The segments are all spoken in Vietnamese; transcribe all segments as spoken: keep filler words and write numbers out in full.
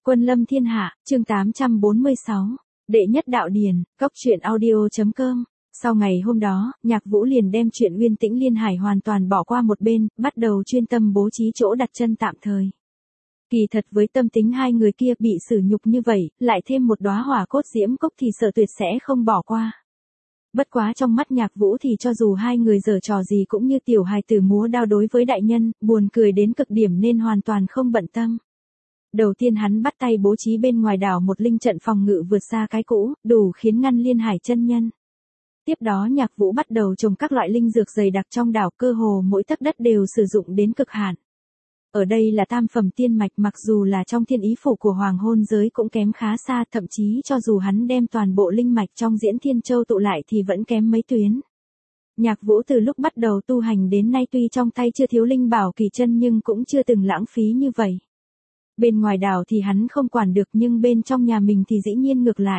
Quân lâm thiên hạ, chương tám trăm bốn mươi sáu. Đệ nhất đạo điển, cóc truyện audio.com. Sau ngày hôm đó, Nhạc Vũ liền đem chuyện Uyên Tĩnh Liên Hải hoàn toàn bỏ qua một bên, bắt đầu chuyên tâm bố trí chỗ đặt chân tạm thời. Kỳ thật với tâm tính hai người kia bị xử nhục như vậy, lại thêm một đóa hỏa cốt diễm cốc thì sợ tuyệt sẽ không bỏ qua. Bất quá trong mắt Nhạc Vũ thì cho dù hai người giở trò gì cũng như tiểu hài tử múa đao đối với đại nhân, buồn cười đến cực điểm nên hoàn toàn không bận tâm. Đầu tiên hắn bắt tay bố trí bên ngoài đảo một linh trận phòng ngự vượt xa cái cũ, đủ khiến ngăn Liên Hải chân nhân. Tiếp đó Nhạc Vũ bắt đầu trồng các loại linh dược dày đặc trong đảo, cơ hồ mỗi tấc đất đều sử dụng đến cực hạn. Ở đây là tam phẩm tiên mạch, mặc dù là trong thiên ý phủ của Hoàng Hôn giới cũng kém khá xa, thậm chí cho dù hắn đem toàn bộ linh mạch trong Diễn Thiên Châu tụ lại thì vẫn kém mấy tuyến. Nhạc Vũ từ lúc bắt đầu tu hành đến nay tuy trong tay chưa thiếu linh bảo kỳ chân nhưng cũng chưa từng lãng phí như vậy. Bên ngoài đảo thì hắn không quản được nhưng bên trong nhà mình thì dĩ nhiên ngược lại.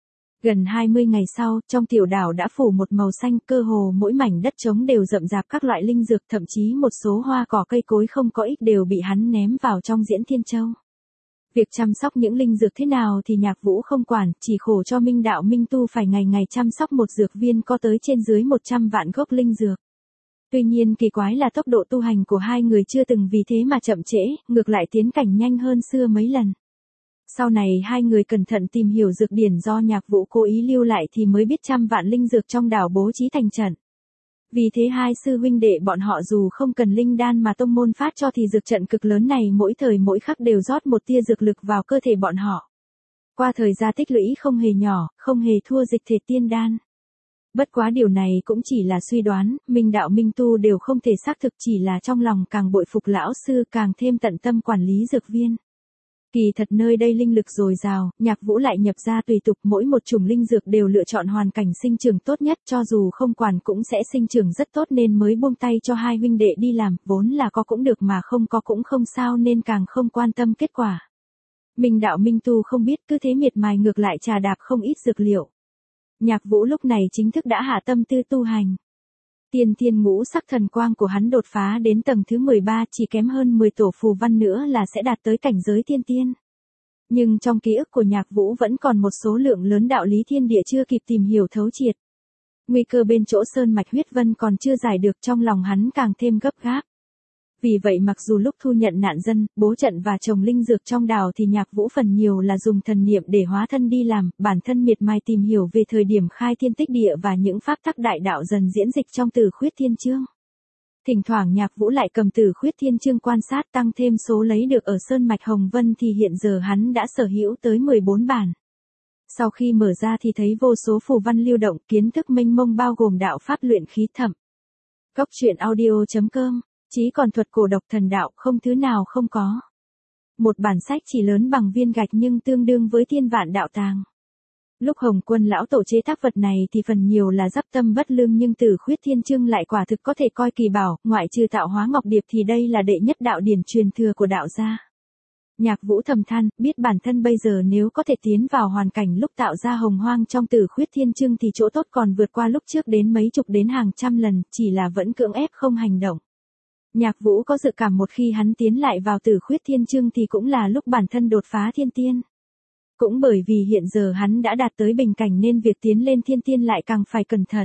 Gần hai mươi ngày sau, trong tiểu đảo đã phủ một màu xanh, cơ hồ mỗi mảnh đất trống đều rậm rạp các loại linh dược, thậm chí một số hoa cỏ cây cối không có ích đều bị hắn ném vào trong Diễn Thiên Châu. Việc chăm sóc những linh dược thế nào thì Nhạc Vũ không quản, chỉ khổ cho Minh Đạo Minh Tu phải ngày ngày chăm sóc một dược viên có tới trên dưới một trăm vạn gốc linh dược. Tuy nhiên kỳ quái là tốc độ tu hành của hai người chưa từng vì thế mà chậm trễ, ngược lại tiến cảnh nhanh hơn xưa mấy lần. Sau này hai người cẩn thận tìm hiểu dược điển do Nhạc Vũ cố ý lưu lại thì mới biết trăm vạn linh dược trong đảo bố trí thành trận. Vì thế hai sư huynh đệ bọn họ dù không cần linh đan mà tông môn phát cho thì dược trận cực lớn này mỗi thời mỗi khắc đều rót một tia dược lực vào cơ thể bọn họ. Qua thời gian tích lũy không hề nhỏ, không hề thua dịch thể tiên đan. Bất quá điều này cũng chỉ là suy đoán, Minh Đạo Minh Tu đều không thể xác thực, chỉ là trong lòng càng bội phục lão sư càng thêm tận tâm quản lý dược viên. Kỳ thật nơi đây linh lực dồi dào, Nhạc Vũ lại nhập ra tùy tục, mỗi một chủng linh dược đều lựa chọn hoàn cảnh sinh trưởng tốt nhất, cho dù không quản cũng sẽ sinh trưởng rất tốt nên mới buông tay cho hai huynh đệ đi làm, vốn là có cũng được mà không có cũng không sao nên càng không quan tâm kết quả. Minh Đạo Minh Tu không biết, cứ thế miệt mài ngược lại trà đạp không ít dược liệu. Nhạc Vũ lúc này chính thức đã hạ tâm tư tu hành. Tiên thiên ngũ sắc thần quang của hắn đột phá đến tầng thứ mười ba, chỉ kém hơn mười tổ phù văn nữa là sẽ đạt tới cảnh giới tiên tiên. Nhưng trong ký ức của Nhạc Vũ vẫn còn một số lượng lớn đạo lý thiên địa chưa kịp tìm hiểu thấu triệt. Nguy cơ bên chỗ sơn mạch huyết vân còn chưa giải được, trong lòng hắn càng thêm gấp gáp. Vì vậy mặc dù lúc thu nhận nạn dân, bố trận và trồng linh dược trong đảo thì Nhạc Vũ phần nhiều là dùng thần niệm để hóa thân đi làm, bản thân miệt mài tìm hiểu về thời điểm khai thiên tích địa và những pháp tắc đại đạo dần diễn dịch trong Tử Khuyết Thiên Chương. Thỉnh thoảng Nhạc Vũ lại cầm Tử Khuyết Thiên Chương quan sát, tăng thêm số lấy được ở sơn mạch Hồng Vân thì hiện giờ hắn đã sở hữu tới mười bốn bản. Sau khi mở ra thì thấy vô số phù văn lưu động, kiến thức mênh mông bao gồm đạo pháp luyện khí thẩm. Cóc truyện audio.com. Chí còn thuật cổ độc thần đạo, không thứ nào không có. Một bản sách chỉ lớn bằng viên gạch nhưng tương đương với thiên vạn đạo tàng. Lúc Hồng Quân lão tổ chế tác vật này thì phần nhiều là giáp tâm bất lương nhưng Tử Khuyết Thiên Chương lại quả thực có thể coi kỳ bảo, ngoại trừ Tạo Hóa Ngọc Điệp thì đây là đệ nhất đạo điển truyền thừa của đạo gia. Nhạc Vũ thầm than, biết bản thân bây giờ nếu có thể tiến vào hoàn cảnh lúc tạo ra hồng hoang trong Tử Khuyết Thiên Chương thì chỗ tốt còn vượt qua lúc trước đến mấy chục đến hàng trăm lần, chỉ là vẫn cưỡng ép không hành động. Nhạc Vũ có dự cảm một khi hắn tiến lại vào Tử Khuyết Thiên Chương thì cũng là lúc bản thân đột phá thiên tiên. Cũng bởi vì hiện giờ hắn đã đạt tới bình cảnh nên việc tiến lên thiên tiên lại càng phải cẩn thận.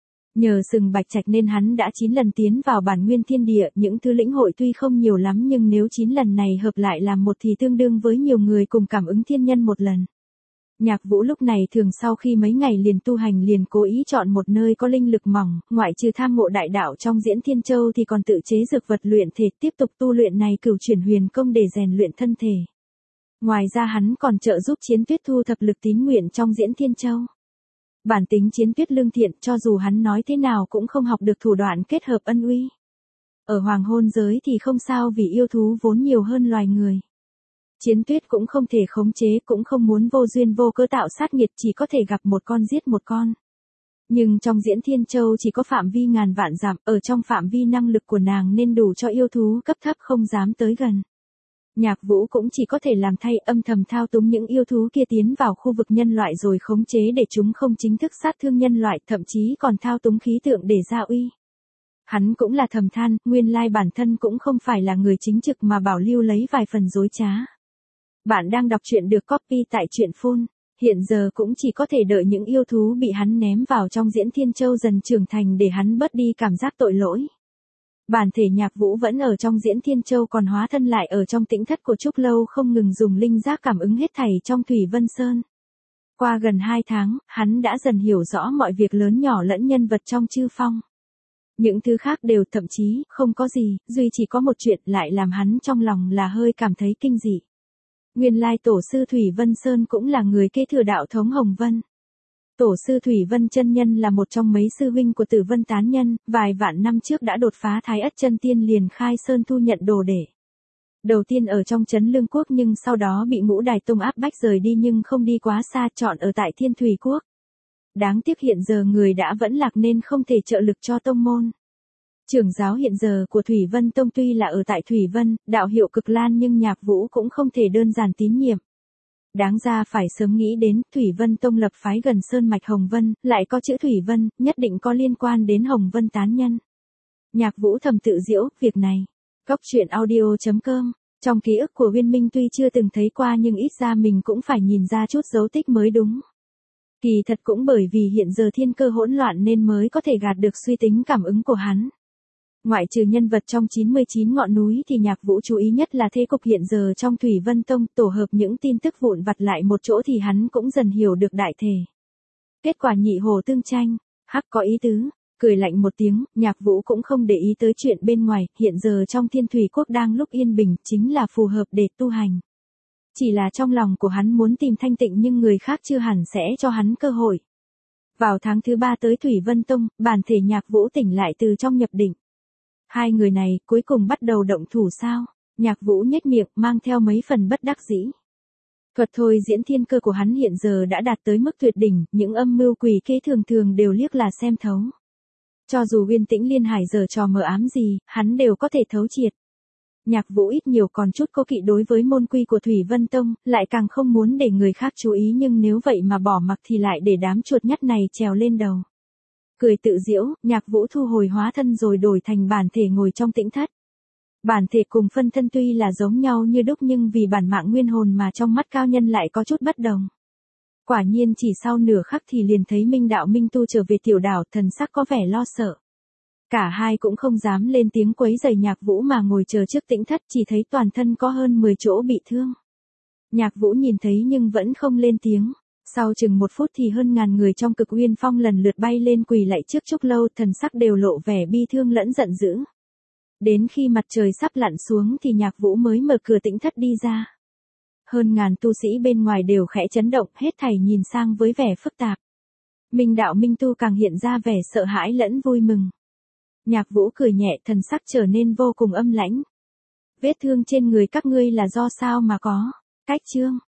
Nhờ sừng bạch trạch nên hắn đã chín lần tiến vào bản nguyên thiên địa, những thứ lĩnh hội tuy không nhiều lắm nhưng nếu chín lần này hợp lại làm một thì tương đương với nhiều người cùng cảm ứng thiên nhân một lần. Nhạc Vũ lúc này thường sau khi mấy ngày liền tu hành liền cố ý chọn một nơi có linh lực mỏng, ngoại trừ tham ngộ đại đạo trong Diễn Thiên Châu thì còn tự chế dược vật luyện thể, tiếp tục tu luyện này cửu chuyển huyền công để rèn luyện thân thể. Ngoài ra hắn còn trợ giúp Chiến Tuyết thu thập lực tín nguyện trong Diễn Thiên Châu. Bản tính Chiến Tuyết lương thiện, cho dù hắn nói thế nào cũng không học được thủ đoạn kết hợp ân uy. Ở Hoàng Hôn giới thì không sao vì yêu thú vốn nhiều hơn loài người. Chiến Tuyết cũng không thể khống chế, cũng không muốn vô duyên vô cớ tạo sát nghiệt, chỉ có thể gặp một con giết một con. Nhưng trong Diễn Thiên Châu chỉ có phạm vi ngàn vạn dặm, ở trong phạm vi năng lực của nàng nên đủ cho yêu thú cấp thấp không dám tới gần. Nhạc Vũ cũng chỉ có thể làm thay, âm thầm thao túng những yêu thú kia tiến vào khu vực nhân loại rồi khống chế để chúng không chính thức sát thương nhân loại, thậm chí còn thao túng khí tượng để gia uy. Hắn cũng là thầm than, nguyên lai bản thân cũng không phải là người chính trực mà bảo lưu lấy vài phần dối trá. Bạn đang đọc truyện được copy tại truyện phun. Hiện giờ cũng chỉ có thể đợi những yêu thú bị hắn ném vào trong Diễn Thiên Châu dần trưởng thành để hắn bớt đi cảm giác tội lỗi. Bản thể Nhạc Vũ vẫn ở trong Diễn Thiên Châu, còn hóa thân lại ở trong tĩnh thất của Trúc Lâu, không ngừng dùng linh giác cảm ứng hết thảy trong Thủy Vân Sơn. Qua gần hai tháng, hắn đã dần hiểu rõ mọi việc lớn nhỏ lẫn nhân vật trong chư phong. Những thứ khác đều thậm chí không có gì, duy chỉ có một chuyện lại làm hắn trong lòng là hơi cảm thấy kinh dị. Nguyên lai tổ sư Thủy Vân Sơn cũng là người kế thừa đạo thống Hồng Vân. Tổ sư Thủy Vân chân nhân là một trong mấy sư huynh của Tử Vân tán nhân, vài vạn năm trước đã đột phá Thái Ất chân tiên liền khai sơn thu nhận đồ đệ. Đầu tiên ở trong trấn Lương Quốc nhưng sau đó bị Ngũ Đài Tông áp bách rời đi, nhưng không đi quá xa, chọn ở tại Thiên Thủy Quốc. Đáng tiếc hiện giờ người đã vẫn lạc nên không thể trợ lực cho tông môn. Trưởng giáo hiện giờ của Thủy Vân Tông tuy là ở tại Thủy Vân, đạo hiệu Cực Lan, nhưng Nhạc Vũ cũng không thể đơn giản tín nhiệm. Đáng ra phải sớm nghĩ đến, Thủy Vân Tông lập phái gần sơn mạch Hồng Vân, lại có chữ Thủy Vân, nhất định có liên quan đến Hồng Vân tán nhân. Nhạc Vũ thầm tự giễu, việc này. Cóc truyện audio chấm com. Trong ký ức của Uyên Minh tuy chưa từng thấy qua nhưng ít ra mình cũng phải nhìn ra chút dấu tích mới đúng. Kỳ thật cũng bởi vì hiện giờ thiên cơ hỗn loạn nên mới có thể gạt được suy tính cảm ứng của hắn. Ngoại trừ nhân vật trong chín mươi chín ngọn núi thì Nhạc Vũ chú ý nhất là thế cục hiện giờ trong Thủy Vân Tông, tổ hợp những tin tức vụn vặt lại một chỗ thì hắn cũng dần hiểu được đại thể. Kết quả nhị hồ tương tranh, hắc có ý tứ, cười lạnh một tiếng, Nhạc Vũ cũng không để ý tới chuyện bên ngoài, hiện giờ trong Thiên Thủy Quốc đang lúc yên bình, chính là phù hợp để tu hành. Chỉ là trong lòng của hắn muốn tìm thanh tịnh nhưng người khác chưa hẳn sẽ cho hắn cơ hội. Vào tháng thứ ba tới Thủy Vân Tông, bản thể Nhạc Vũ tỉnh lại từ trong nhập định. Hai người này cuối cùng bắt đầu động thủ sao? Nhạc Vũ nhếch miệng, mang theo mấy phần bất đắc dĩ. Thuật thôi diễn thiên cơ của hắn hiện giờ đã đạt tới mức tuyệt đỉnh, những âm mưu quỷ kế thường thường đều liếc là xem thấu. Cho dù Uyên Tĩnh Liên Hải giở trò mờ ám gì, hắn đều có thể thấu triệt. Nhạc Vũ ít nhiều còn chút cố kỵ đối với môn quy của Thủy Vân Tông, lại càng không muốn để người khác chú ý, nhưng nếu vậy mà bỏ mặc thì lại để đám chuột nhắt này trèo lên đầu. Cười tự giễu, Nhạc Vũ thu hồi hóa thân rồi đổi thành bản thể ngồi trong tĩnh thất. Bản thể cùng phân thân tuy là giống nhau như đúc nhưng vì bản mạng nguyên hồn mà trong mắt cao nhân lại có chút bất đồng. Quả nhiên chỉ sau nửa khắc thì liền thấy Minh Đạo Minh Tu trở về tiểu đảo, thần sắc có vẻ lo sợ. Cả hai cũng không dám lên tiếng quấy rầy Nhạc Vũ mà ngồi chờ trước tĩnh thất, chỉ thấy toàn thân có hơn mười chỗ bị thương. Nhạc Vũ nhìn thấy nhưng vẫn không lên tiếng. Sau chừng một phút thì hơn ngàn người trong Cực Uyên Phong lần lượt bay lên quỳ lạy trước Trúc Lâu, thần sắc đều lộ vẻ bi thương lẫn giận dữ. Đến khi mặt trời sắp lặn xuống thì Nhạc Vũ mới mở cửa tĩnh thất đi ra. Hơn ngàn tu sĩ bên ngoài đều khẽ chấn động, hết thảy nhìn sang với vẻ phức tạp. Minh Đạo Minh Tu càng hiện ra vẻ sợ hãi lẫn vui mừng. Nhạc Vũ cười nhẹ, thần sắc trở nên vô cùng âm lãnh. Vết thương trên người các ngươi là do sao mà có? Cách chương